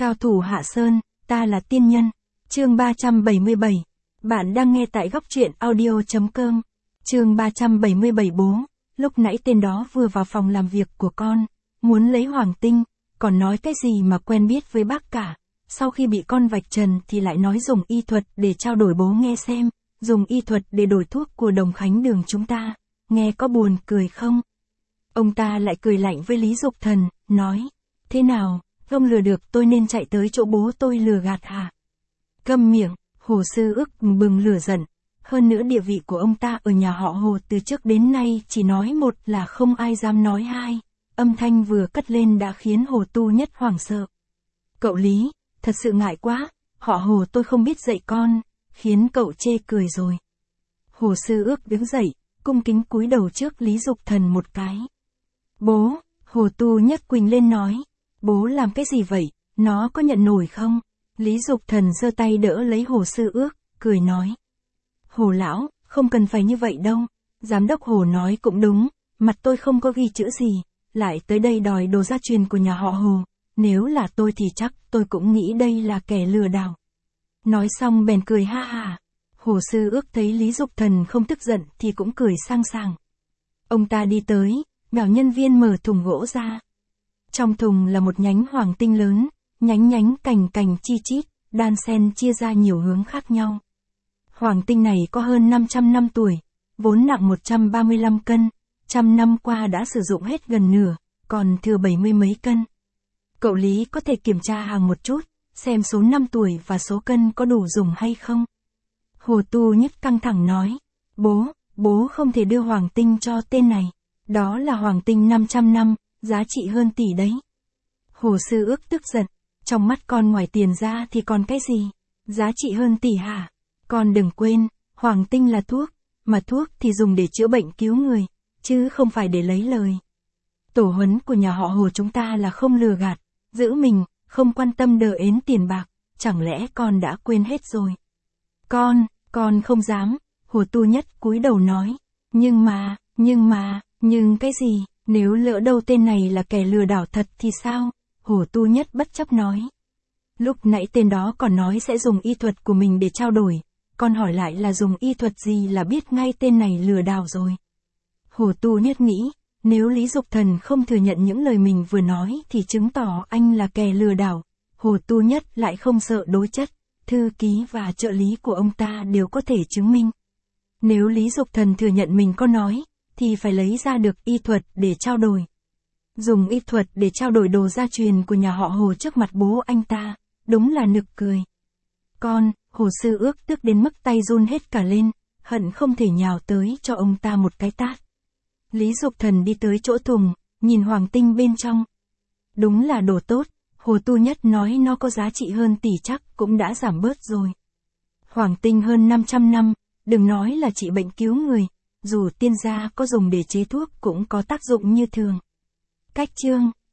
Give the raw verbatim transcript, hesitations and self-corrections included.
Cao thủ Hạ Sơn, ta là tiên nhân. Chương ba trăm bảy mươi bảy. Bạn đang nghe tại góc truyện audio chấm com. Chương ba trăm bảy mươi bảy. Bố, lúc nãy tên đó vừa vào phòng làm việc của con, muốn lấy hoàng tinh, còn nói cái gì mà quen biết với bác cả. Sau khi bị con vạch trần thì lại nói dùng y thuật để trao đổi. Bố nghe xem, dùng y thuật để đổi thuốc của Đồng Khánh Đường chúng ta, nghe có buồn cười không? Ông ta lại cười lạnh với Lý Dục Thần, nói, thế nào, ông lừa được tôi nên chạy tới chỗ bố tôi lừa gạt hả? Câm miệng. Hồ Sư Ức bừng lửa giận. Hơn nữa địa vị của ông ta ở nhà họ Hồ từ trước đến nay chỉ nói một là không ai dám nói hai. Âm thanh vừa cất lên đã khiến Hồ Tu Nhất hoảng sợ. Cậu Lý, thật sự ngại quá, họ Hồ tôi không biết dạy con, khiến cậu chê cười rồi. Hồ Sư Ức đứng dậy, cung kính cúi đầu trước Lý Dục Thần một cái. Bố, Hồ Tu Nhất quỳ lên nói, bố làm cái gì vậy, nó có nhận nổi không? Lý Dục Thần giơ tay đỡ lấy Hồ Sư Ước, cười nói. Hồ lão, không cần phải như vậy đâu. Giám đốc Hồ nói cũng đúng, mặt tôi không có ghi chữ gì, lại tới đây đòi đồ gia truyền của nhà họ Hồ. Nếu là tôi thì chắc tôi cũng nghĩ đây là kẻ lừa đảo. Nói xong bèn cười ha ha. Hồ Sư Ước thấy Lý Dục Thần không tức giận thì cũng cười sang sảng. Ông ta đi tới, bảo nhân viên mở thùng gỗ ra. Trong thùng là một nhánh hoàng tinh lớn, nhánh nhánh cành cành chi chít, đan xen chia ra nhiều hướng khác nhau. Hoàng tinh này có hơn năm trăm năm tuổi, vốn nặng một trăm ba mươi lăm cân, trăm năm qua đã sử dụng hết gần nửa, còn thừa bảy mươi mấy cân. Cậu Lý có thể kiểm tra hàng một chút, xem số năm tuổi và số cân có đủ dùng hay không? Hồ Tu Nhất căng thẳng nói, bố, bố không thể đưa hoàng tinh cho tên này, đó là hoàng tinh năm trăm năm, giá trị hơn tỷ đấy. Hồ Sư Ước tức giận, trong mắt con ngoài tiền ra thì còn cái gì? Giá trị hơn tỷ hả? Con đừng quên, hoàng tinh là thuốc, mà thuốc thì dùng để chữa bệnh cứu người, chứ không phải để lấy lời. Tổ huấn của nhà họ Hồ chúng ta là không lừa gạt, giữ mình, không quan tâm đờ ến tiền bạc, chẳng lẽ con đã quên hết rồi? Con, con không dám, Hồ Tu Nhất cúi đầu nói, nhưng mà, nhưng mà, nhưng cái gì, nếu lỡ đâu tên này là kẻ lừa đảo thật thì sao? Hồ Tu Nhất bất chấp nói. Lúc nãy tên đó còn nói sẽ dùng y thuật của mình để trao đổi, con hỏi lại là dùng y thuật gì là biết ngay tên này lừa đảo rồi. Hồ Tu Nhất nghĩ, nếu Lý Dục Thần không thừa nhận những lời mình vừa nói thì chứng tỏ anh là kẻ lừa đảo. Hồ Tu Nhất lại không sợ đối chất, thư ký và trợ lý của ông ta đều có thể chứng minh. Nếu Lý Dục Thần thừa nhận mình có nói, thì phải lấy ra được y thuật để trao đổi. Dùng y thuật để trao đổi đồ gia truyền của nhà họ Hồ trước mặt bố anh ta, đúng là nực cười. Con, Hồ Sư Ước tức đến mức tay run hết cả lên, hận không thể nhào tới cho ông ta một cái tát. Lý Dục Thần đi tới chỗ thùng, nhìn hoàng tinh bên trong. Đúng là đồ tốt, Hồ Tu Nhất nói nó có giá trị hơn tỷ chắc cũng đã giảm bớt rồi. Hoàng tinh hơn năm trăm năm, đừng nói là trị bệnh cứu người, dù tiên gia có dùng để chế thuốc cũng có tác dụng như thường. Cách chương